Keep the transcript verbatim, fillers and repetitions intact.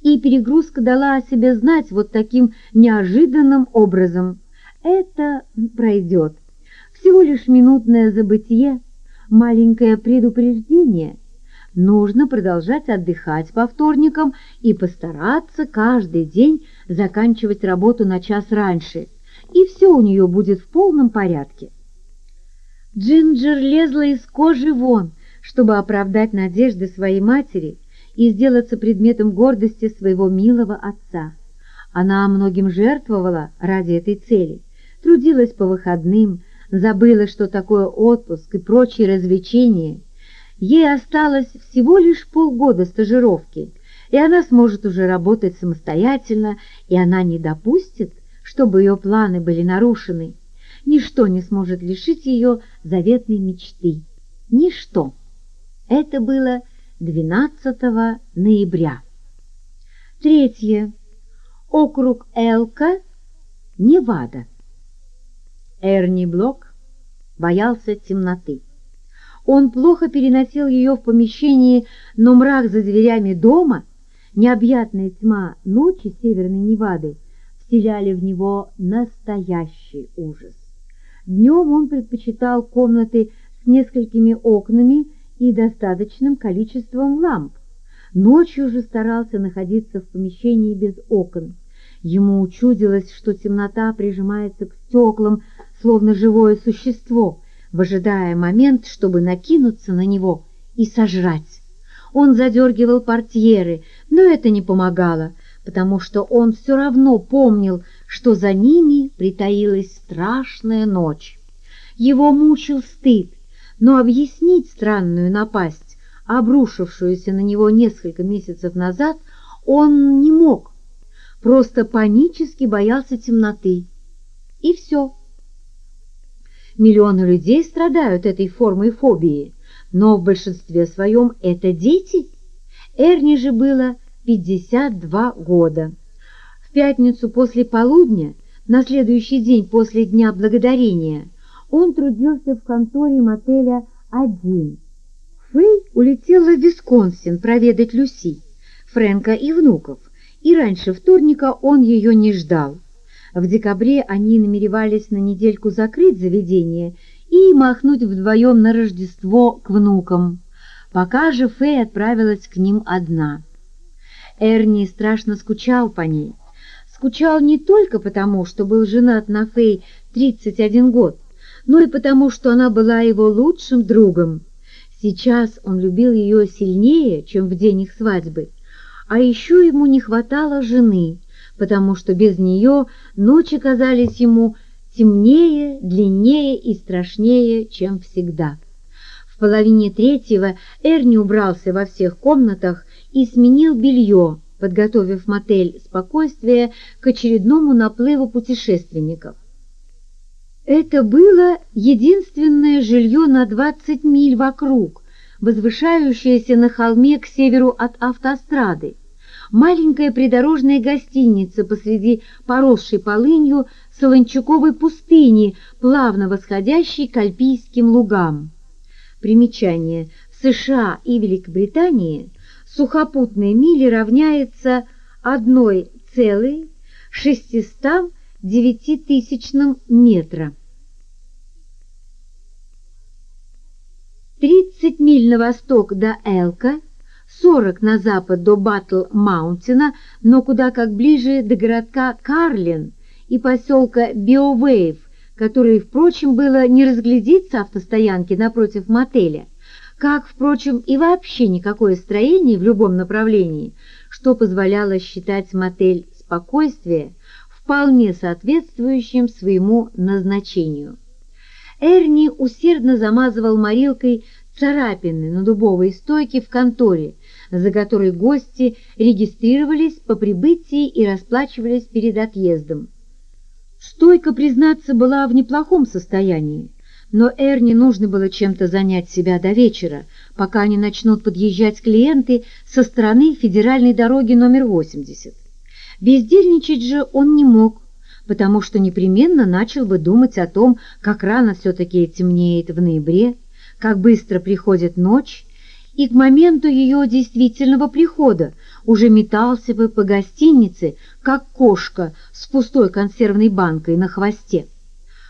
и перегрузка дала о себе знать вот таким неожиданным образом. Это пройдет. Всего лишь минутное забытие, маленькое предупреждение. Нужно продолжать отдыхать по вторникам и постараться каждый день заканчивать работу на час раньше, и все у нее будет в полном порядке. Джинджер лезла из кожи вон, чтобы оправдать надежды своей матери и сделаться предметом гордости своего милого отца. Она многим жертвовала ради этой цели, трудилась по выходным, забыла, что такое отпуск и прочие развлечения. Ей осталось всего лишь полгода стажировки, и она сможет уже работать самостоятельно, и она не допустит, чтобы ее планы были нарушены. Ничто не сможет лишить ее заветной мечты. Ничто. Это было двенадцатого ноября. Третье. Округ Элка, Невада. Эрни Блок боялся темноты. Он плохо переносил ее в помещении, но мрак за дверями дома, необъятная тьма ночи Северной Невады вселяли в него настоящий ужас. Днем он предпочитал комнаты с несколькими окнами и достаточным количеством ламп. Ночью же старался находиться в помещении без окон. Ему учудилось, что темнота прижимается к стеклам, словно живое существо, выжидая момент, чтобы накинуться на него и сожрать. Он задергивал портьеры, но это не помогало, потому что он все равно помнил, что за ними притаилась страшная ночь. Его мучил стыд, но объяснить странную напасть, обрушившуюся на него несколько месяцев назад, он не мог, просто панически боялся темноты. И все. Миллионы людей страдают этой формой фобии, но в большинстве своем это дети. Эрни же было пятьдесят два года. В пятницу после полудня, на следующий день после Дня Благодарения, он трудился в конторе мотеля один. Фэй улетела в Висконсин проведать Люси, Фрэнка и внуков, и раньше вторника он ее не ждал. В декабре они намеревались на недельку закрыть заведение и махнуть вдвоем на Рождество к внукам. Пока же Фэй отправилась к ним одна. Эрни страшно скучал по ней. Скучал не только потому, что был женат на Фэй тридцать один год, но и потому, что она была его лучшим другом. Сейчас он любил ее сильнее, чем в день их свадьбы, а еще ему не хватало жены, потому что без нее ночи казались ему темнее, длиннее и страшнее, чем всегда. В половине третьего Эрни убрался во всех комнатах и сменил белье, подготовив мотель «Спокойствие» к очередному наплыву путешественников. Это было единственное жилье на двадцать миль вокруг, возвышающееся на холме к северу от автострады. Маленькая придорожная гостиница посреди поросшей полынью солончаковой пустыни, плавно восходящей к альпийским лугам. Примечание. В США и Великобритании сухопутная миля равняется одной целой шестистам девяти тысячным метра. тридцать миль на восток до Элка, сорок на запад до Батл-Маунтина, но куда как ближе до городка Карлин и поселка Биовейв, который, впрочем, было не разглядеть с автостоянки напротив мотеля, как, впрочем, и вообще никакое строение в любом направлении, что позволяло считать мотель «Спокойствие» вполне соответствующим своему назначению. Эрни усердно замазывал морилкой царапины на дубовой стойке в конторе, за которой гости регистрировались по прибытии и расплачивались перед отъездом. Стойка, признаться, была в неплохом состоянии, но Эрни нужно было чем-то занять себя до вечера, пока не начнут подъезжать клиенты со стороны федеральной дороги номер восемьдесят. Бездельничать же он не мог, потому что непременно начал бы думать о том, как рано все-таки темнеет в ноябре, как быстро приходит ночь, и к моменту ее действительного прихода уже метался бы по гостинице, как кошка с пустой консервной банкой на хвосте.